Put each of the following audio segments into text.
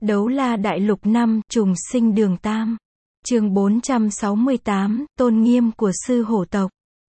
Đấu la đại lục 5, trùng sinh đường Tam. Chương 468, tôn nghiêm của sư hổ tộc.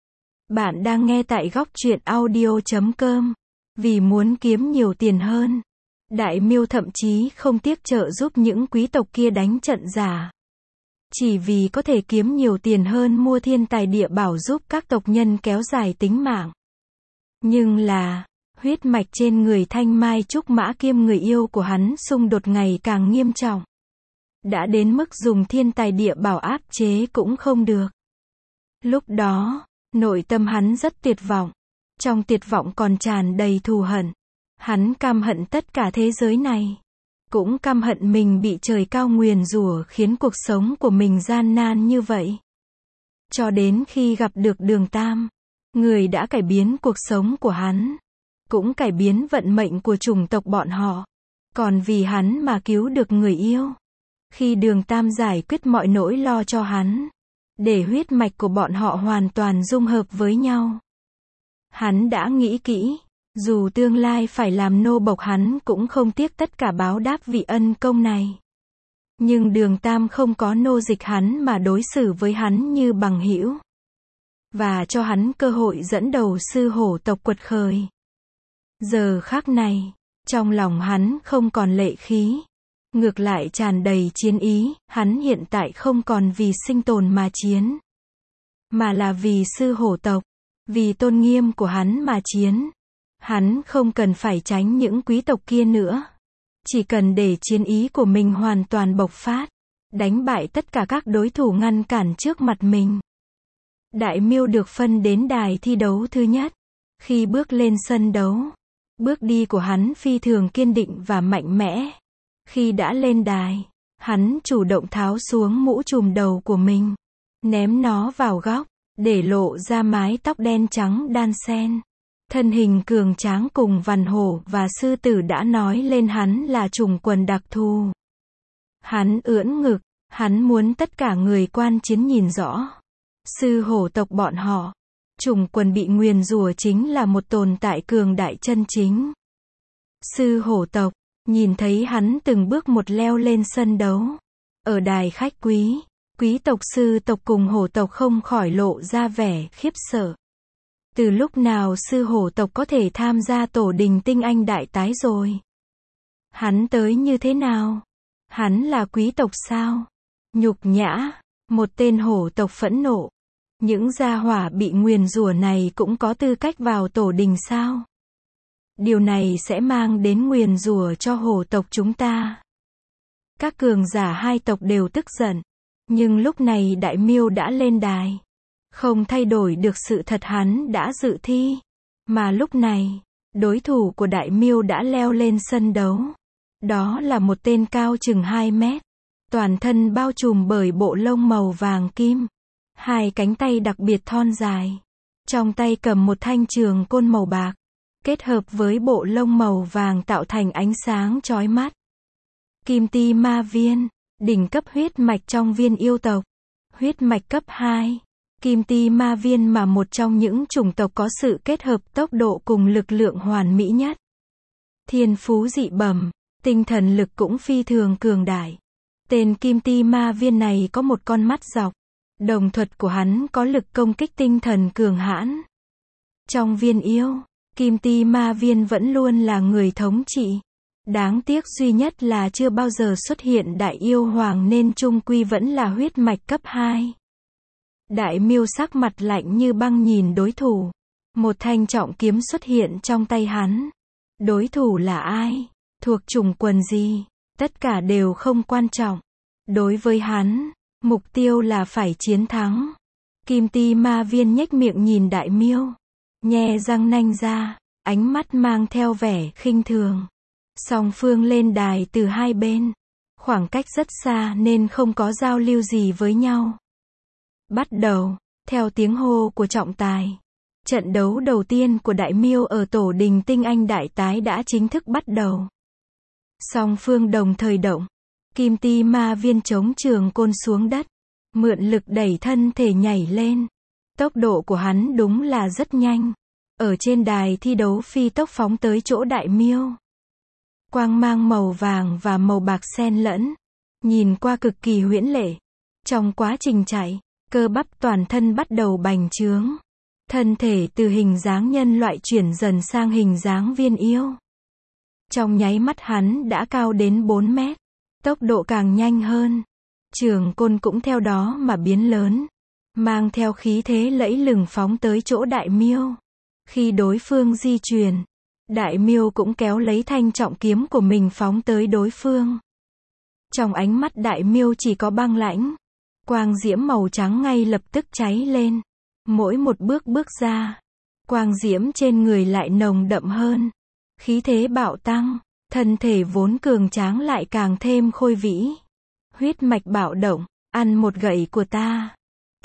Bạn đang nghe tại góc truyện audio.com. Vì muốn kiếm nhiều tiền hơn, Đại Miêu thậm chí không tiếc trợ giúp những quý tộc kia đánh trận giả. Chỉ vì có thể kiếm nhiều tiền hơn mua thiên tài địa bảo giúp các tộc nhân kéo dài tính mạng. Nhưng là, huyết mạch trên người Thanh Mai Trúc Mã kiêm người yêu của hắn xung đột ngày càng nghiêm trọng. Đã đến mức dùng thiên tài địa bảo áp chế cũng không được. Lúc đó, nội tâm hắn rất tuyệt vọng. Trong tuyệt vọng còn tràn đầy thù hận. Hắn căm hận tất cả thế giới này. Cũng căm hận mình bị trời cao nguyền rủa khiến cuộc sống của mình gian nan như vậy. Cho đến khi gặp được Đường Tam, người đã cải biến cuộc sống của hắn. Cũng cải biến vận mệnh của chủng tộc bọn họ. Còn vì hắn mà cứu được người yêu. Khi Đường Tam giải quyết mọi nỗi lo cho hắn, để huyết mạch của bọn họ hoàn toàn dung hợp với nhau. Hắn đã nghĩ kỹ, dù tương lai phải làm nô bộc hắn cũng không tiếc tất cả báo đáp vị ân công này. Nhưng Đường Tam không có nô dịch hắn mà đối xử với hắn như bằng hữu. Và cho hắn cơ hội dẫn đầu sư hổ tộc quật khởi. Giờ khắc này, trong lòng hắn không còn lệ khí. Ngược lại tràn đầy chiến ý, hắn hiện tại không còn vì sinh tồn mà chiến. Mà là vì sư hổ tộc, vì tôn nghiêm của hắn mà chiến. Hắn không cần phải tránh những quý tộc kia nữa. Chỉ cần để chiến ý của mình hoàn toàn bộc phát. Đánh bại tất cả các đối thủ ngăn cản trước mặt mình. Đại Miêu được phân đến đài thi đấu thứ nhất. Khi bước lên sân đấu, bước đi của hắn phi thường kiên định và mạnh mẽ. Khi đã lên đài, hắn chủ động tháo xuống mũ trùm đầu của mình, ném nó vào góc, để lộ ra mái tóc đen trắng đan xen. Thân hình cường tráng cùng vằn hổ và sư tử đã nói lên hắn là chủng quần đặc thù. Hắn ưỡn ngực, hắn muốn tất cả người quan chiến nhìn rõ. Sư hổ tộc bọn họ, chủng quần bị nguyền rủa chính là một tồn tại cường đại chân chính. Sư hổ tộc, nhìn thấy hắn từng bước một leo lên sân đấu. Ở đài khách quý, quý tộc sư tộc cùng hổ tộc không khỏi lộ ra vẻ khiếp sợ. Từ lúc nào sư hổ tộc có thể tham gia tổ đình tinh anh đại tái rồi? Hắn tới như thế nào? Hắn là quý tộc sao? Nhục nhã, một tên hổ tộc phẫn nộ. Những gia hỏa bị nguyền rủa này cũng có tư cách vào tổ đình sao? Điều này sẽ mang đến nguyền rủa cho hổ tộc chúng ta. Các cường giả hai tộc đều tức giận. Nhưng lúc này Đại Miêu đã lên đài. Không thay đổi được sự thật hắn đã dự thi. Mà lúc này, đối thủ của Đại Miêu đã leo lên sân đấu. Đó là một tên cao chừng 2 mét. Toàn thân bao trùm bởi bộ lông màu vàng kim. Hai cánh tay đặc biệt thon dài. Trong tay cầm một thanh trường côn màu bạc. Kết hợp với bộ lông màu vàng tạo thành ánh sáng chói mắt. Kim Ti Ma Viên, đỉnh cấp huyết mạch trong viên yêu tộc. Huyết mạch cấp 2. Kim Ti Ma Viên mà một trong những chủng tộc có sự kết hợp tốc độ cùng lực lượng hoàn mỹ nhất. Thiên phú dị bẩm, tinh thần lực cũng phi thường cường đại. Tên Kim Ti Ma Viên này có một con mắt dọc. Đồng thuật của hắn có lực công kích tinh thần cường hãn. Trong viên yêu, Kim Ti Ma Viên vẫn luôn là người thống trị. Đáng tiếc duy nhất là chưa bao giờ xuất hiện đại yêu hoàng nên chung quy vẫn là huyết mạch cấp 2. Đại Miêu sắc mặt lạnh như băng nhìn đối thủ. Một thanh trọng kiếm xuất hiện trong tay hắn. Đối thủ là ai? Thuộc chủng quần gì? Tất cả đều không quan trọng. Đối với hắn, mục tiêu là phải chiến thắng. Kim Ti Ma Viên nhếch miệng nhìn Đại Miêu. Nhe răng nanh ra, ánh mắt mang theo vẻ khinh thường. Song phương lên đài từ hai bên. Khoảng cách rất xa nên không có giao lưu gì với nhau. Bắt đầu, theo tiếng hô của trọng tài. Trận đấu đầu tiên của Đại Miêu ở tổ đình tinh anh đại tái đã chính thức bắt đầu. Song phương đồng thời động. Kim Ti Ma Viên chống trường côn xuống đất. Mượn lực đẩy thân thể nhảy lên. Tốc độ của hắn đúng là rất nhanh. Ở trên đài thi đấu phi tốc phóng tới chỗ Đại Miêu. quang mang màu vàng và màu bạc xen lẫn, nhìn qua cực kỳ huyễn lệ. Trong quá trình chạy, cơ bắp toàn thân bắt đầu bành trướng. Thân thể từ hình dáng nhân loại chuyển dần sang hình dáng viên yêu. Trong nháy mắt hắn đã cao đến 4 mét. Tốc độ càng nhanh hơn. Trường côn cũng theo đó mà biến lớn. Mang theo khí thế lẫy lừng phóng tới chỗ Đại Miêu. Khi đối phương di chuyển, Đại Miêu cũng kéo lấy thanh trọng kiếm của mình phóng tới đối phương. Trong ánh mắt Đại Miêu chỉ có băng lãnh. Quang diễm màu trắng ngay lập tức cháy lên. Mỗi một bước bước ra, quang diễm trên người lại nồng đậm hơn. Khí thế bạo tăng, thân thể vốn cường tráng lại càng thêm khôi vĩ. Huyết mạch bạo động, ăn một gậy của ta.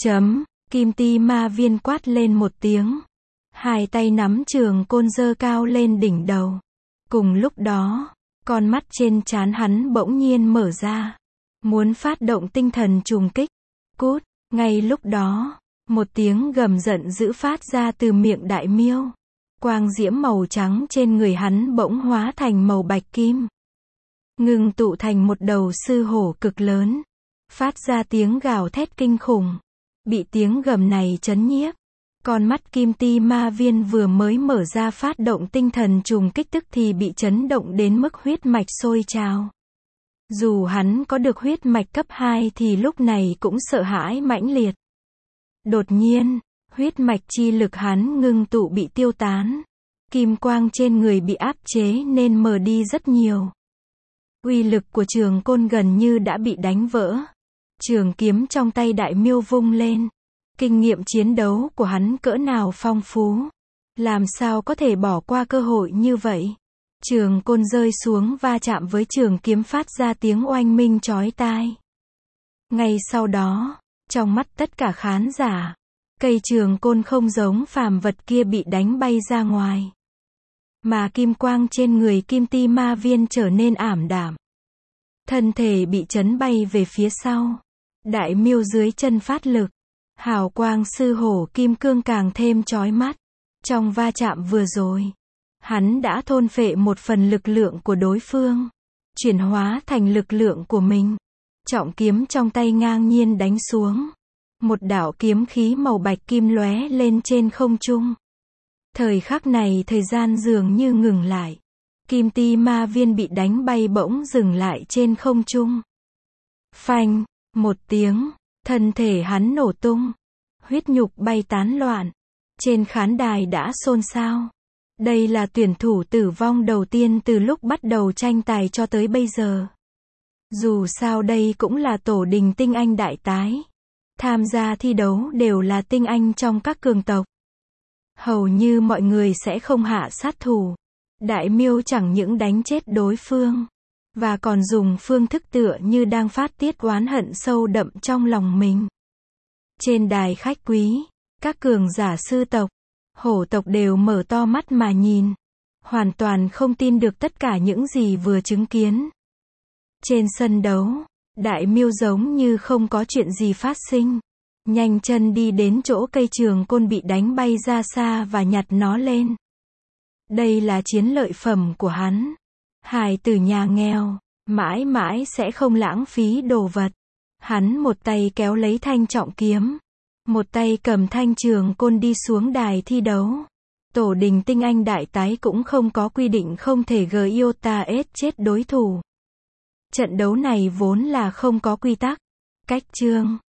Kim Ti Ma Viên quát lên một tiếng. Hai tay nắm trường côn giơ cao lên đỉnh đầu. Cùng lúc đó, con mắt trên trán hắn bỗng nhiên mở ra. Muốn phát động tinh thần trùng kích. Cút, ngay lúc đó, một tiếng gầm giận dữ phát ra từ miệng Đại Miêu. Quang diễm màu trắng trên người hắn bỗng hóa thành màu bạch kim. Ngưng tụ thành một đầu sư hổ cực lớn. Phát ra tiếng gào thét kinh khủng. Bị tiếng gầm này chấn nhiếp. Con mắt Kim Ti Ma Viên vừa mới mở ra phát động tinh thần trùng kích tức thì bị chấn động đến mức huyết mạch sôi trào. Dù hắn có được huyết mạch cấp 2 thì lúc này cũng sợ hãi mãnh liệt. Đột nhiên, huyết mạch chi lực hắn ngưng tụ bị tiêu tán. Kim quang trên người bị áp chế nên mờ đi rất nhiều. Uy lực của trường côn gần như đã bị đánh vỡ. Trường kiếm trong tay Đại Miêu vung lên. Kinh nghiệm chiến đấu của hắn cỡ nào phong phú. Làm sao có thể bỏ qua cơ hội như vậy. Trường côn rơi xuống va chạm với trường kiếm phát ra tiếng oanh minh chói tai. Ngay sau đó, trong mắt tất cả khán giả, cây trường côn không giống phàm vật kia bị đánh bay ra ngoài. Mà kim quang trên người Kim Ti Ma Viên trở nên ảm đạm. Thân thể bị chấn bay về phía sau. Đại Miêu dưới chân phát lực. Hào quang sư hổ kim cương càng thêm chói mắt. Trong va chạm vừa rồi, hắn đã thôn phệ một phần lực lượng của đối phương, chuyển hóa thành lực lượng của mình. Trọng kiếm trong tay ngang nhiên đánh xuống. Một đạo kiếm khí màu bạch kim lóe lên trên không trung. Thời khắc này thời gian dường như ngừng lại. Kim Ti Ma Viên bị đánh bay bỗng dừng lại trên không trung. Phanh, một tiếng, thân thể hắn nổ tung. Huyết nhục bay tán loạn. Trên khán đài đã xôn xao. Đây là tuyển thủ tử vong đầu tiên từ lúc bắt đầu tranh tài cho tới bây giờ. Dù sao đây cũng là tổ đình tinh anh đại tái. Tham gia thi đấu đều là tinh anh trong các cường tộc. Hầu như mọi người sẽ không hạ sát thủ. Đại Miêu chẳng những đánh chết đối phương, và còn dùng phương thức tựa như đang phát tiết oán hận sâu đậm trong lòng mình. Trên đài khách quý, các cường giả sư tộc, hổ tộc đều mở to mắt mà nhìn. Hoàn toàn không tin được tất cả những gì vừa chứng kiến. Trên sân đấu, Đại Miêu giống như không có chuyện gì phát sinh. Nhanh chân đi đến chỗ cây trường côn bị đánh bay ra xa và nhặt nó lên. Đây là chiến lợi phẩm của hắn. Hài tử nhà nghèo, mãi mãi sẽ không lãng phí đồ vật. Hắn một tay kéo lấy thanh trọng kiếm. Một tay cầm thanh trường côn đi xuống đài thi đấu. Tổ đình tinh anh đại tái cũng không có quy định không thể gây iota chết đối thủ. Trận đấu này vốn là không có quy tắc. Cách chương